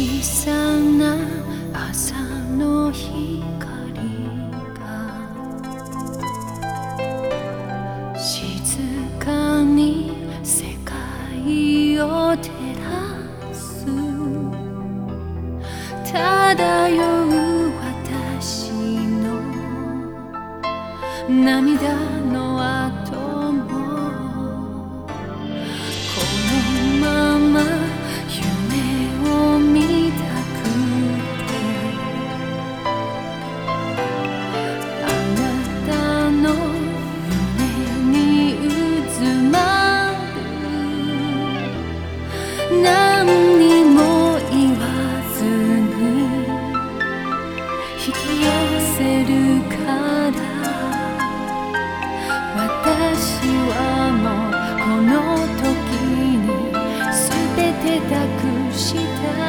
小さな朝の光が静かに世界を照らす。漂う私の涙の後もこのまま夢を見たくて、あなたの胸に渦巻く何にも言わずに引き寄せるから私はもうこの時に全て託した。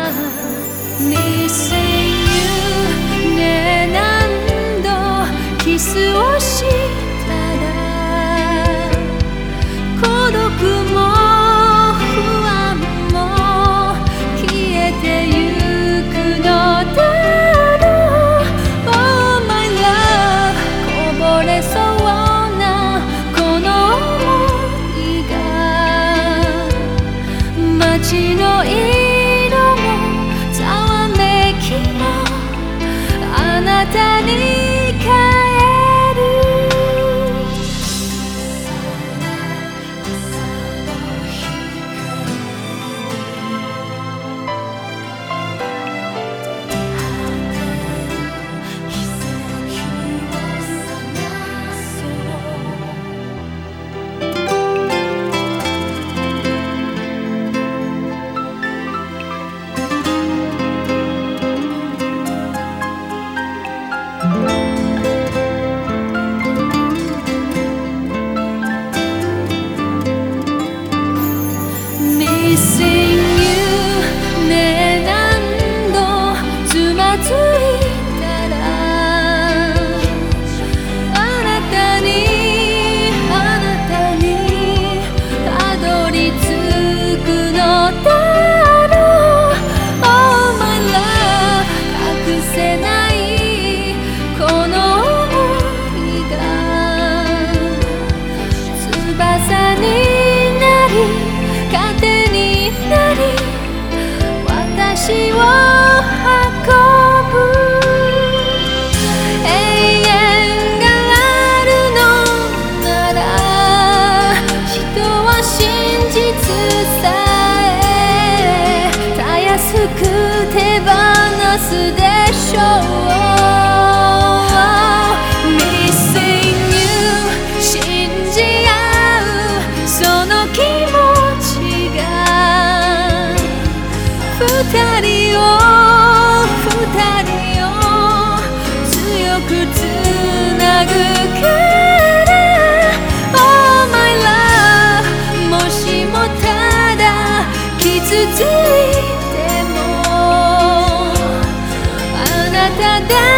Missing you ねえ何度キスをしたら孤独も不安も消えてゆくのだろう。 Oh my love こぼれそうなこの想いが街の色もざわめきもあなたに変える。Missing you ねえ何度つまずいたらあなたにたどり着くのだろう。 Oh my love 隠せないこの想いが翼になり糧になり私を運ぶ。永遠があるのなら人は真実さえたやすく手放すでしょう。 Missing you 信じ合うその気持ち二人を強くつなぐから。 Oh my love もしもただ傷ついてもあなただ